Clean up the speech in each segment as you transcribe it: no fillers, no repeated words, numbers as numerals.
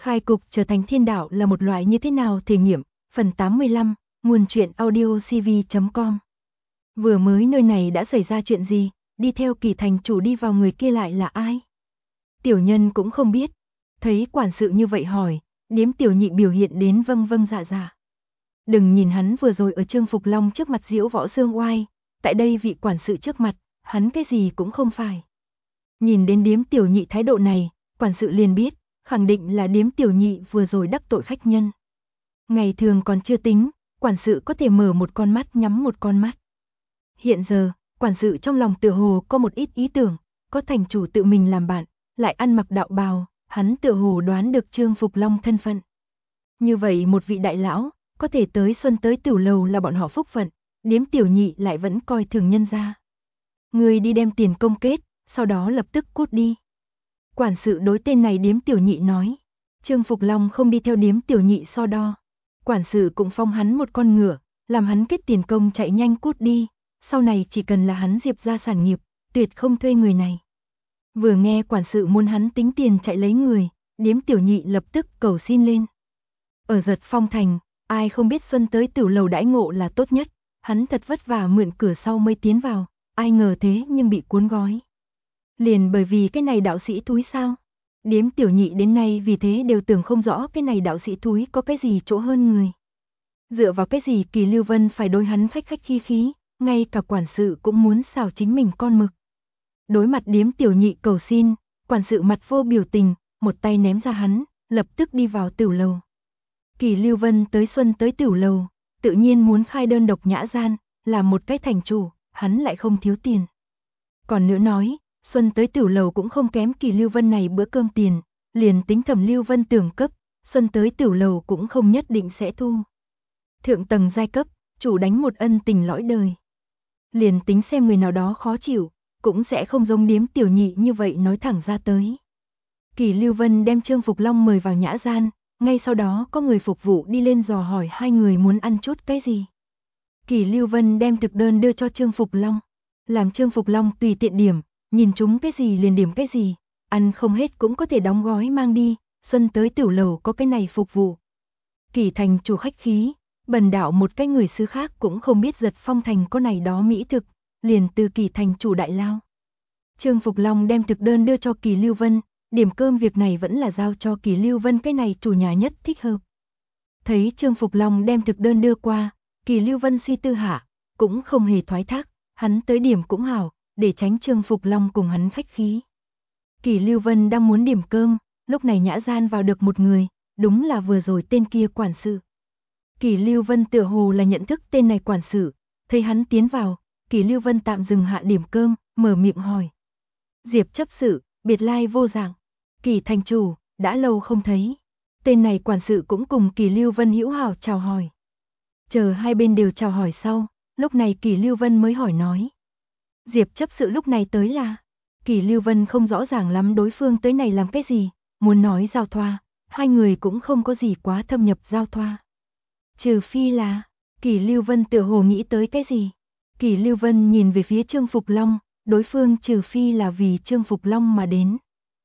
Khai cục trở thành thiên đạo là một loại như thế nào thể nghiệm, phần 85, nguồn truyện audio cv.com. Vừa mới nơi này đã xảy ra chuyện gì, đi theo Kỳ thành chủ đi vào người kia lại là ai? Tiểu nhân cũng không biết, thấy quản sự như vậy hỏi, Điếm Tiểu Nhị biểu hiện đến vâng vâng dạ dạ. Đừng nhìn hắn vừa rồi ở Trương Phục Long trước mặt diễu võ dương oai, tại đây vị quản sự trước mặt, hắn cái gì cũng không phải. Nhìn đến Điếm Tiểu Nhị thái độ này, quản sự liền biết, khẳng định là Điếm Tiểu Nhị vừa rồi đắc tội khách nhân. Ngày thường còn chưa tính, quản sự có thể mở một con mắt nhắm một con mắt. Hiện giờ, quản sự trong lòng tựa hồ có một ít ý tưởng, có thành chủ tự mình làm bạn, lại ăn mặc đạo bào, hắn tựa hồ đoán được Trương Phục Long thân phận. Như vậy một vị đại lão, có thể tới xuân tới Tửu Lầu là bọn họ phúc phận, Điếm Tiểu Nhị lại vẫn coi thường nhân gia. Người đi đem tiền công kết, sau đó lập tức cút đi. Quản sự đối tên này Điếm Tiểu Nhị nói. Trương Phục Long không đi theo Điếm Tiểu Nhị so đo. Quản sự cũng phong hắn một con ngựa, làm hắn kết tiền công chạy nhanh cút đi. Sau này chỉ cần là hắn Diệp ra sản nghiệp, tuyệt không thuê người này. Vừa nghe quản sự muốn hắn tính tiền chạy lấy người, Điếm Tiểu Nhị lập tức cầu xin lên. Ở Giật Phong Thành, ai không biết xuân tới Tửu Lầu đãi ngộ là tốt nhất, hắn thật vất vả mượn cửa sau mới tiến vào, ai ngờ thế nhưng bị cuốn gói. Liền bởi vì cái này đạo sĩ thúi sao? Điếm Tiểu Nhị đến nay vì thế đều tưởng không rõ cái này đạo sĩ thúi có cái gì chỗ hơn người. Dựa vào cái gì Kỳ Lưu Vân phải đối hắn khách khách khí khí, ngay cả quản sự cũng muốn xào chính mình con mực. Đối mặt Điếm Tiểu Nhị cầu xin, quản sự mặt vô biểu tình, một tay ném ra hắn, lập tức đi vào Tửu Lầu. Kỳ Lưu Vân tới xuân tới Tửu Lầu, tự nhiên muốn khai đơn độc nhã gian, làm một cái thành chủ, hắn lại không thiếu tiền. Còn nữa nói, xuân tới Tửu Lầu cũng không kém Kỳ Lưu Vân này bữa cơm tiền, liền tính Thẩm Lưu Vân tưởng cấp, xuân tới Tửu Lầu cũng không nhất định sẽ thu. Thượng tầng giai cấp, chủ đánh một ân tình lõi đời. Liền tính xem người nào đó khó chịu, cũng sẽ không giống Điếm Tiểu Nhị như vậy nói thẳng ra tới. Kỳ Lưu Vân đem Trương Phục Long mời vào nhã gian, ngay sau đó có người phục vụ đi lên dò hỏi hai người muốn ăn chút cái gì. Kỳ Lưu Vân đem thực đơn đưa cho Trương Phục Long, làm Trương Phục Long tùy tiện điểm, nhìn chúng cái gì liền điểm cái gì, ăn không hết cũng có thể đóng gói mang đi, xuân tới Tửu Lầu có cái này phục vụ. Kỳ thành chủ khách khí, bần đạo một cái người xứ khác cũng không biết Giật Phong Thành có này đó mỹ thực, liền từ Kỳ thành chủ đại lao. Trương Phục Long đem thực đơn đưa cho Kỳ Lưu Vân, điểm cơm việc này vẫn là giao cho Kỳ Lưu Vân cái này chủ nhà nhất thích hợp. Thấy Trương Phục Long đem thực đơn đưa qua, Kỳ Lưu Vân suy tư hạ, cũng không hề thoái thác, hắn tới điểm cũng hảo, để tránh Trương Phục Long cùng hắn khách khí. Kỳ Lưu Vân đang muốn điểm cơm, lúc này nhã gian vào được một người, đúng là vừa rồi tên kia quản sự. Kỳ Lưu Vân tựa hồ là nhận thức tên này quản sự, thấy hắn tiến vào, Kỳ Lưu Vân tạm dừng hạ điểm cơm, mở miệng hỏi. Diệp chấp sự, biệt lai vô dạng. Kỳ thành chủ, đã lâu không thấy. Tên này quản sự cũng cùng Kỳ Lưu Vân hữu hảo chào hỏi. Chờ hai bên đều chào hỏi sau, lúc này Kỳ Lưu Vân mới hỏi nói. Diệp chấp sự lúc này tới là. Kỳ Lưu Vân không rõ ràng lắm đối phương tới này làm cái gì, muốn nói giao thoa, hai người cũng không có gì quá thâm nhập giao thoa. Trừ phi là, Kỳ Lưu Vân tựa hồ nghĩ tới cái gì. Kỳ Lưu Vân nhìn về phía Trương Phục Long, đối phương trừ phi là vì Trương Phục Long mà đến.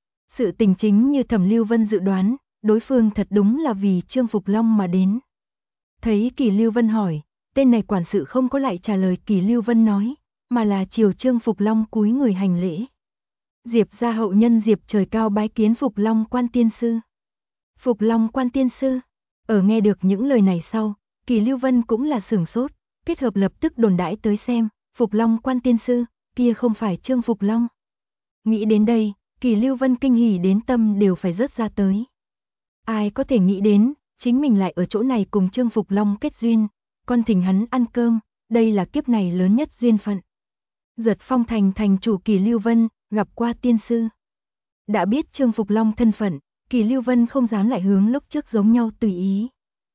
Sự tình chính như Thẩm Lưu Vân dự đoán, đối phương thật đúng là vì Trương Phục Long mà đến. Thấy Kỳ Lưu Vân hỏi, tên này quản sự không có lại trả lời Kỳ Lưu Vân nói, mà là chiều Trương Phục Long cúi người hành lễ. Diệp gia hậu nhân Diệp Trời Cao bái kiến Phục Long quan tiên sư. Phục Long quan tiên sư, ở nghe được những lời này sau, Kỳ Lưu Vân cũng là sửng sốt, kết hợp lập tức đồn đãi tới xem, Phục Long quan tiên sư, kia không phải Trương Phục Long. Nghĩ đến đây, Kỳ Lưu Vân kinh hỉ đến tâm đều phải rớt ra tới. Ai có thể nghĩ đến, chính mình lại ở chỗ này cùng Trương Phục Long kết duyên, con thỉnh hắn ăn cơm, đây là kiếp này lớn nhất duyên phận. Giật Phong Thành thành chủ Kỳ Lưu Vân, gặp qua tiên sư. Đã biết Trương Phục Long thân phận, Kỳ Lưu Vân không dám lại hướng lúc trước giống nhau tùy ý.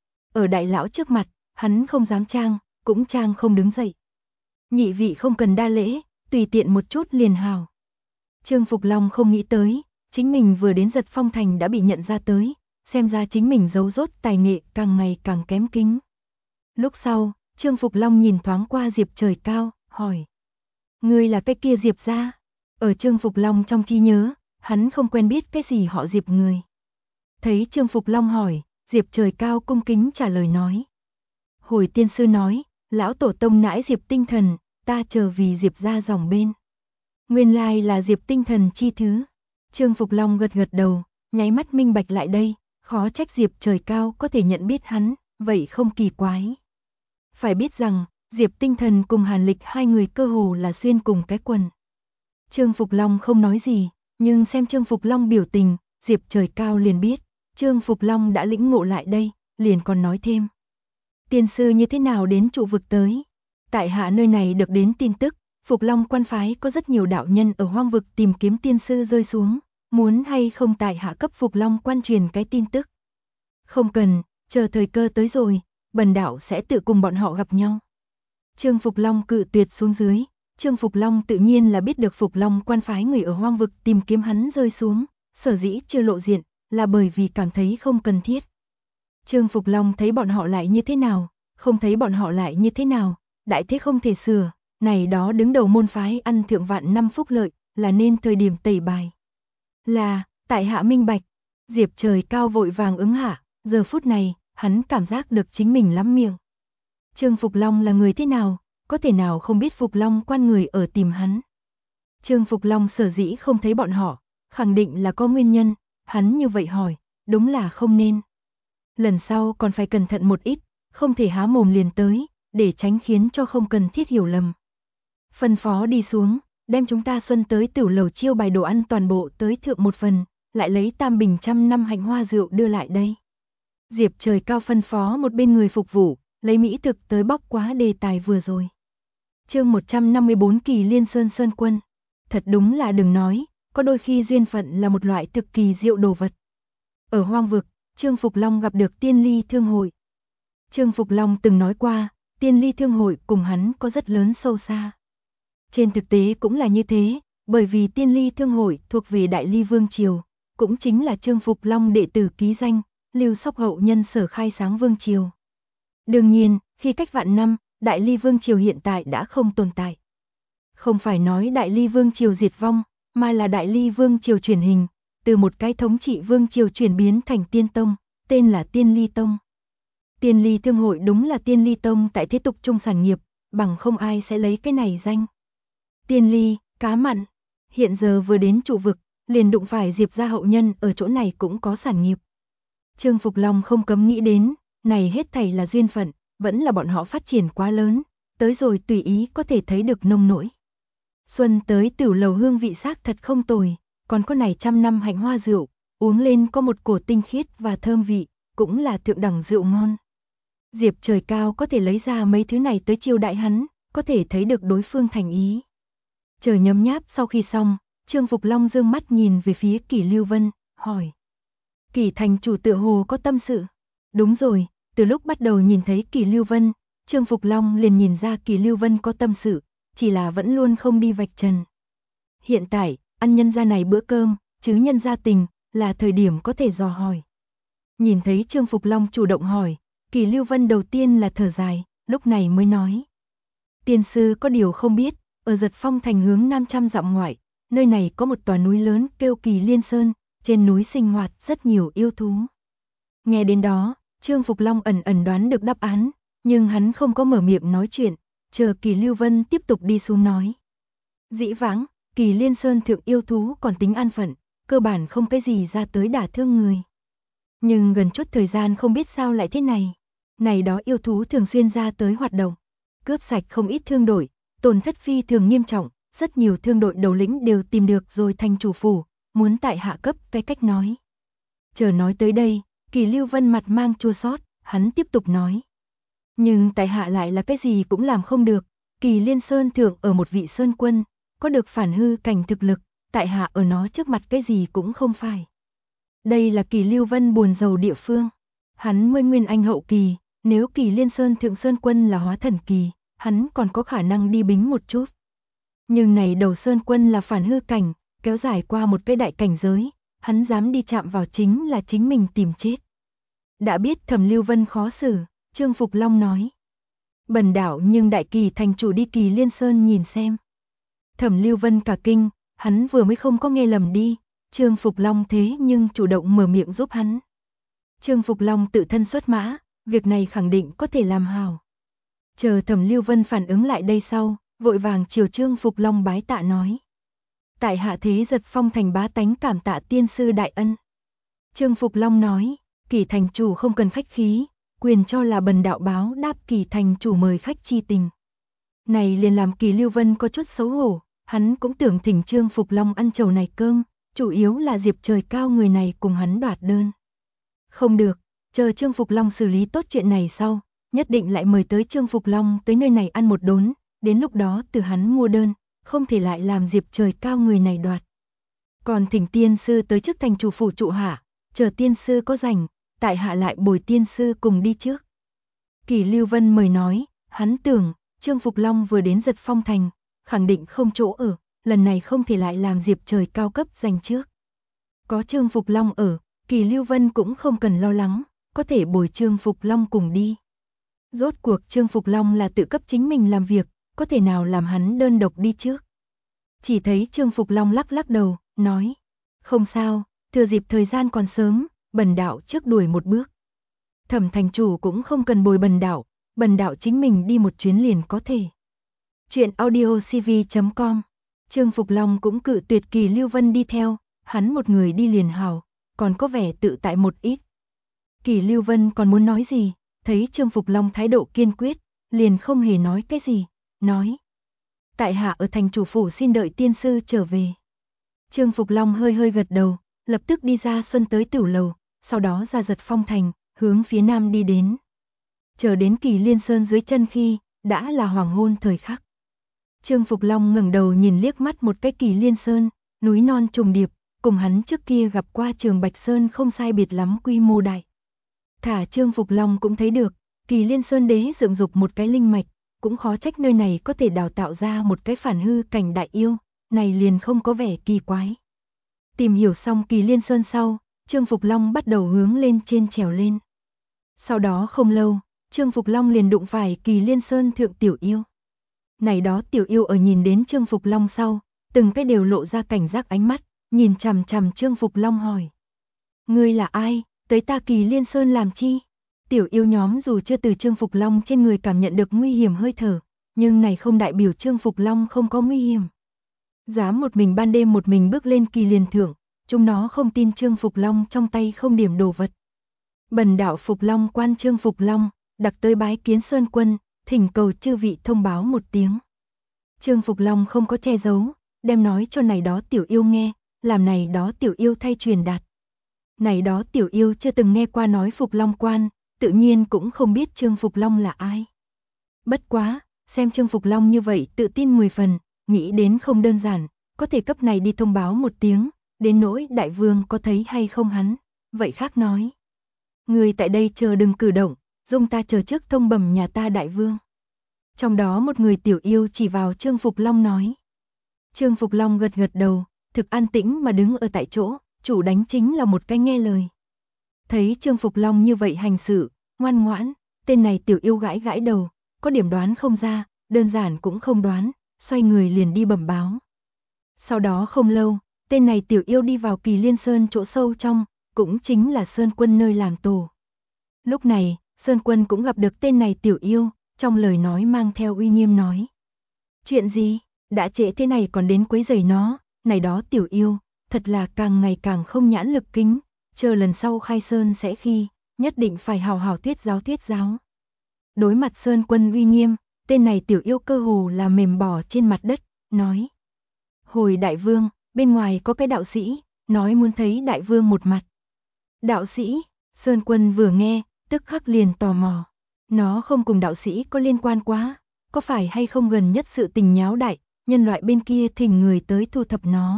Ở đại lão trước mặt, hắn không dám trang, cũng trang không đứng dậy. Nhị vị không cần đa lễ, tùy tiện một chút liền hào. Trương Phục Long không nghĩ tới, chính mình vừa đến Giật Phong Thành đã bị nhận ra tới, xem ra chính mình giấu rốt tài nghệ càng ngày càng kém kính. Lúc sau, Trương Phục Long nhìn thoáng qua Diệp Trời Cao, hỏi. Ngươi là cái kia Diệp gia? Ở Trương Phục Long trong trí nhớ, hắn không quen biết cái gì họ Diệp người. Thấy Trương Phục Long hỏi, Diệp Trời Cao cung kính trả lời nói. Hồi tiên sư nói, lão tổ tông nãi Diệp tinh thần, ta chờ vì Diệp ra dòng bên. Nguyên lai là Diệp tinh thần chi thứ. Trương Phục Long gật gật đầu, nháy mắt minh bạch lại đây, khó trách Diệp Trời Cao có thể nhận biết hắn, vậy không kỳ quái. Phải biết rằng, Diệp tinh thần cùng Hàn Lịch hai người cơ hồ là xuyên cùng cái quần. Trương Phục Long không nói gì, nhưng xem Trương Phục Long biểu tình, Diệp Trời Cao liền biết, Trương Phục Long đã lĩnh ngộ lại đây, liền còn nói thêm. Tiên sư như thế nào đến trụ vực tới? Tại hạ nơi này được đến tin tức, Phục Long quan phái có rất nhiều đạo nhân ở hoang vực tìm kiếm tiên sư rơi xuống, muốn hay không tại hạ cấp Phục Long quan truyền cái tin tức. Không cần, chờ thời cơ tới rồi, bần đạo sẽ tự cùng bọn họ gặp nhau. Trương Phục Long cự tuyệt xuống dưới, Trương Phục Long tự nhiên là biết được Phục Long quan phái người ở hoang vực tìm kiếm hắn rơi xuống, sở dĩ chưa lộ diện, là bởi vì cảm thấy không cần thiết. Trương Phục Long thấy bọn họ lại như thế nào, không thấy bọn họ lại như thế nào, đại thế không thể sửa, này đó đứng đầu môn phái ăn thượng vạn năm phúc lợi, là nên thời điểm tẩy bài. Là, tại hạ minh bạch, Diệp Trời Cao vội vàng ứng hạ, giờ phút này, hắn cảm giác được chính mình lắm miệng. Trương Phục Long là người thế nào, có thể nào không biết Phục Long quan người ở tìm hắn. Trương Phục Long sở dĩ không thấy bọn họ, khẳng định là có nguyên nhân, hắn như vậy hỏi, đúng là không nên. Lần sau còn phải cẩn thận một ít, không thể há mồm liền tới, để tránh khiến cho không cần thiết hiểu lầm. Phân phó đi xuống, đem chúng ta xuân tới Tửu Lầu chiêu bài đồ ăn toàn bộ tới thượng một phần, lại lấy tam bình 100 năm hạnh hoa rượu đưa lại đây. Diệp Trời Cao phân phó một bên người phục vụ, lấy mỹ thực tới bóc quá đề tài vừa rồi. Chương 154 Kỳ Liên Sơn Sơn Quân. Thật đúng là đừng nói, có đôi khi duyên phận là một loại thực kỳ diệu đồ vật. Ở hoang vực, Trương Phục Long gặp được Tiên Ly Thương Hội. Trương Phục Long từng nói qua, Tiên Ly Thương Hội cùng hắn có rất lớn sâu xa. Trên thực tế cũng là như thế, bởi vì Tiên Ly Thương Hội thuộc về Đại Ly Vương Triều, cũng chính là Trương Phục Long đệ tử ký danh, Lưu Sóc hậu nhân sở khai sáng Vương Triều. Đương nhiên, khi cách vạn năm, Đại Ly Vương Triều hiện tại đã không tồn tại. Không phải nói Đại Ly Vương Triều diệt vong, mà là Đại Ly Vương Triều chuyển hình, từ một cái thống trị Vương Triều chuyển biến thành Tiên Tông, tên là Tiên Ly Tông. Tiên Ly Thương Hội đúng là Tiên Ly Tông tại thế tục trung sản nghiệp, bằng không ai sẽ lấy cái này danh. Tiên Ly, cá mặn, hiện giờ vừa đến trụ vực, liền đụng phải Diệp gia hậu nhân ở chỗ này cũng có sản nghiệp. Trương Phục Long không cấm nghĩ đến, này hết thảy là duyên phận, vẫn là bọn họ phát triển quá lớn, tới rồi tùy ý có thể thấy được nông nỗi. Xuân tới Tửu Lầu hương vị xác thật không tồi, còn có này 100 năm hạnh hoa rượu, uống lên có một cổ tinh khiết và thơm vị, cũng là thượng đẳng rượu ngon. Diệp Trời Cao có thể lấy ra mấy thứ này tới chiêu đại hắn, có thể thấy được đối phương thành ý. Chờ nhấm nháp sau khi xong, Trương Phục Long dương mắt nhìn về phía Kỷ Lưu Vân, hỏi. Kỷ thành chủ tựa hồ có tâm sự. Đúng rồi, từ lúc bắt đầu nhìn thấy Kỷ Lưu Vân, Trương Phục Long liền nhìn ra Kỷ Lưu Vân có tâm sự, chỉ là vẫn luôn không đi vạch trần. Hiện tại, ăn nhân gia này bữa cơm, chứ nhân gia tình, là thời điểm có thể dò hỏi. Nhìn thấy Trương Phục Long chủ động hỏi, Kỷ Lưu Vân đầu tiên là thở dài, lúc này mới nói. Tiên sư có điều không biết, ở Giật Phong thành hướng 500 dặm ngoại, nơi này có một tòa núi lớn kêu Kỳ Liên Sơn, trên núi sinh hoạt rất nhiều yêu thú. Nghe đến đó, Trương Phục Long ẩn ẩn đoán được đáp án, nhưng hắn không có mở miệng nói chuyện, chờ Kỳ Lưu Vân tiếp tục đi xuống nói. Dĩ vãng, Kỳ Liên Sơn thượng yêu thú còn tính an phận, cơ bản không cái gì ra tới đả thương người. Nhưng gần chút thời gian không biết sao lại thế này. Này đó yêu thú thường xuyên ra tới hoạt động, cướp sạch không ít thương đội, tổn thất phi thường nghiêm trọng, rất nhiều thương đội đầu lĩnh đều tìm được rồi thành chủ phủ, muốn tại hạ cấp cái cách nói. Chờ nói tới đây, Kỳ Lưu Vân mặt mang chua xót, hắn tiếp tục nói. Nhưng tại hạ lại là cái gì cũng làm không được, Kỳ Liên Sơn thượng ở một vị sơn quân, có được phản hư cảnh thực lực, tại hạ ở nó trước mặt cái gì cũng không phải. Đây là Kỳ Lưu Vân buồn rầu địa phương. Hắn mới nguyên anh hậu kỳ, nếu Kỳ Liên Sơn thượng sơn quân là hóa thần kỳ, hắn còn có khả năng đi bính một chút. Nhưng này đầu sơn quân là phản hư cảnh, kéo dài qua một cái đại cảnh giới, hắn dám đi chạm vào chính là chính mình tìm chết. Đã biết Thẩm Lưu Vân khó xử, Trương Phục Long nói. Bần đạo nhưng đại kỳ thành chủ đi Kỳ Liên Sơn nhìn xem. Thẩm Lưu Vân cả kinh, hắn vừa mới không có nghe lầm đi, Trương Phục Long thế nhưng chủ động mở miệng giúp hắn, Trương Phục Long tự thân xuất mã, việc này khẳng định có thể làm hảo. Chờ Thẩm Lưu Vân phản ứng lại đây sau, vội vàng chiều Trương Phục Long bái tạ nói. Tại hạ thế Giật Phong thành bá tánh cảm tạ tiên sư đại ân. Trương Phục Long nói, Kỳ thành chủ không cần khách khí, quyền cho là bần đạo báo đáp Kỳ thành chủ mời khách chi tình. Này liền làm Kỳ Lưu Vân có chút xấu hổ, hắn cũng tưởng thỉnh Trương Phục Long ăn chầu này cơm, chủ yếu là Diệp Trời Cao người này cùng hắn đoạt đơn. Không được, chờ Trương Phục Long xử lý tốt chuyện này sau, nhất định lại mời tới Trương Phục Long tới nơi này ăn một đốn, đến lúc đó từ hắn mua đơn, không thể lại làm Diệp Trời Cao người này đoạt. Còn thỉnh tiên sư tới trước thành chủ phủ trụ hạ, chờ tiên sư có rảnh, tại hạ lại bồi tiên sư cùng đi trước. Kỳ Lưu Vân mời nói, hắn tưởng, Trương Phục Long vừa đến Giật Phong thành, khẳng định không chỗ ở, lần này không thể lại làm Diệp Trời Cao cấp giành trước. Có Trương Phục Long ở, Kỳ Lưu Vân cũng không cần lo lắng, có thể bồi Trương Phục Long cùng đi. Rốt cuộc Trương Phục Long là tự cấp chính mình làm việc, có thể nào làm hắn đơn độc đi trước. Chỉ thấy Trương Phục Long lắc lắc đầu, nói, không sao, thừa dịp thời gian còn sớm, bần đạo trước đuổi một bước. Thẩm thành chủ cũng không cần bồi bần đạo chính mình đi một chuyến liền có thể. Chuyện audiocv.com. Trương Phục Long cũng cự tuyệt Kỳ Lưu Vân đi theo, hắn một người đi liền hảo, còn có vẻ tự tại một ít. Kỳ Lưu Vân còn muốn nói gì, thấy Trương Phục Long thái độ kiên quyết, liền không hề nói cái gì, nói. Tại hạ ở thành chủ phủ xin đợi tiên sư trở về. Trương Phục Long hơi hơi gật đầu, lập tức đi ra xuân tới tửu lầu, sau đó ra Giật Phong thành, hướng phía nam đi đến. Chờ đến Kỳ Liên Sơn dưới chân khi, đã là hoàng hôn thời khắc. Trương Phục Long ngẩng đầu nhìn liếc mắt một cái Kỳ Liên Sơn, núi non trùng điệp, cùng hắn trước kia gặp qua Trường Bạch Sơn không sai biệt lắm quy mô đại. Thả Trương Phục Long cũng thấy được, Kỳ Liên Sơn đế dựng dục một cái linh mạch, cũng khó trách nơi này có thể đào tạo ra một cái phản hư cảnh đại yêu, này liền không có vẻ kỳ quái. Tìm hiểu xong Kỳ Liên Sơn sau, Trương Phục Long bắt đầu hướng lên trên trèo lên. Sau đó không lâu, Trương Phục Long liền đụng phải Kỳ Liên Sơn thượng tiểu yêu. Này đó tiểu yêu ở nhìn đến Trương Phục Long sau, từng cái đều lộ ra cảnh giác ánh mắt, nhìn chằm chằm Trương Phục Long hỏi. Ngươi là ai, tới ta Kỳ Liên Sơn làm chi? Tiểu yêu nhóm dù chưa từ Trương Phục Long trên người cảm nhận được nguy hiểm hơi thở, nhưng này không đại biểu Trương Phục Long không có nguy hiểm. Dám một mình ban đêm một mình bước lên Kỳ Liên thượng, chúng nó không tin Trương Phục Long trong tay không điểm đồ vật. Bần đạo Phục Long quan Trương Phục Long, đặc tới bái kiến Sơn Quân, thỉnh cầu chư vị thông báo một tiếng. Trương Phục Long không có che giấu, đem nói cho này đó tiểu yêu nghe, làm này đó tiểu yêu thay truyền đạt. Này đó tiểu yêu chưa từng nghe qua nói Phục Long quan, tự nhiên cũng không biết Trương Phục Long là ai. Bất quá, xem Trương Phục Long như vậy tự tin 10 phần, nghĩ đến không đơn giản, có thể cấp này đi thông báo một tiếng, đến nỗi đại vương có thấy hay không hắn, vậy khác nói. Người tại đây chờ đừng cử động, dung ta chờ trước thông bẩm nhà ta đại vương. Trong đó một người tiểu yêu chỉ vào Trương Phục Long nói. Trương Phục Long gật gật đầu, thực an tĩnh mà đứng ở tại chỗ, chủ đánh chính là một cái nghe lời. Thấy Trương Phục Long như vậy hành sự, ngoan ngoãn, tên này tiểu yêu gãi gãi đầu, có điểm đoán không ra, đơn giản cũng không đoán, xoay người liền đi bẩm báo. Sau đó không lâu, tên này tiểu yêu đi vào Kỳ Liên Sơn chỗ sâu trong, cũng chính là Sơn Quân nơi làm tổ. Lúc này, Sơn Quân cũng gặp được tên này tiểu yêu, trong lời nói mang theo uy nghiêm nói. Chuyện gì, đã trễ thế này còn đến quấy rầy nó, này đó tiểu yêu, thật là càng ngày càng không nhãn lực kính, chờ lần sau khai Sơn sẽ khi, nhất định phải hào hào thuyết giáo. Đối mặt Sơn Quân uy nghiêm, tên này tiểu yêu cơ hồ là mềm bò trên mặt đất, nói. Hồi đại vương, bên ngoài có cái đạo sĩ, nói muốn thấy đại vương một mặt. Đạo sĩ, Sơn Quân vừa nghe, tức khắc liền tò mò. Nó không cùng đạo sĩ có liên quan quá, có phải hay không gần nhất sự tình nháo đại, nhân loại bên kia thỉnh người tới thu thập nó.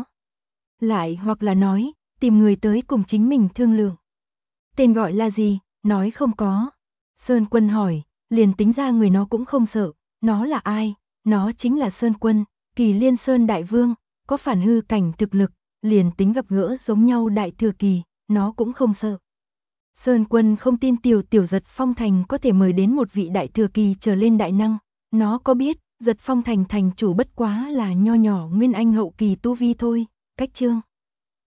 Lại hoặc là nói, tìm người tới cùng chính mình thương lượng. Tên gọi là gì, nói không có. Sơn Quân hỏi, liền tính ra người nó cũng không sợ, nó là ai, nó chính là Sơn Quân, Kỳ Liên Sơn đại vương, có phản hư cảnh thực lực, liền tính gặp gỡ giống nhau đại thừa kỳ, nó cũng không sợ. Sơn Quân không tin tiểu Giật Phong thành có thể mời đến một vị đại thừa kỳ trở lên đại năng, nó có biết, Giật Phong thành thành chủ bất quá là nho nhỏ nguyên anh hậu kỳ tu vi thôi, cách chương.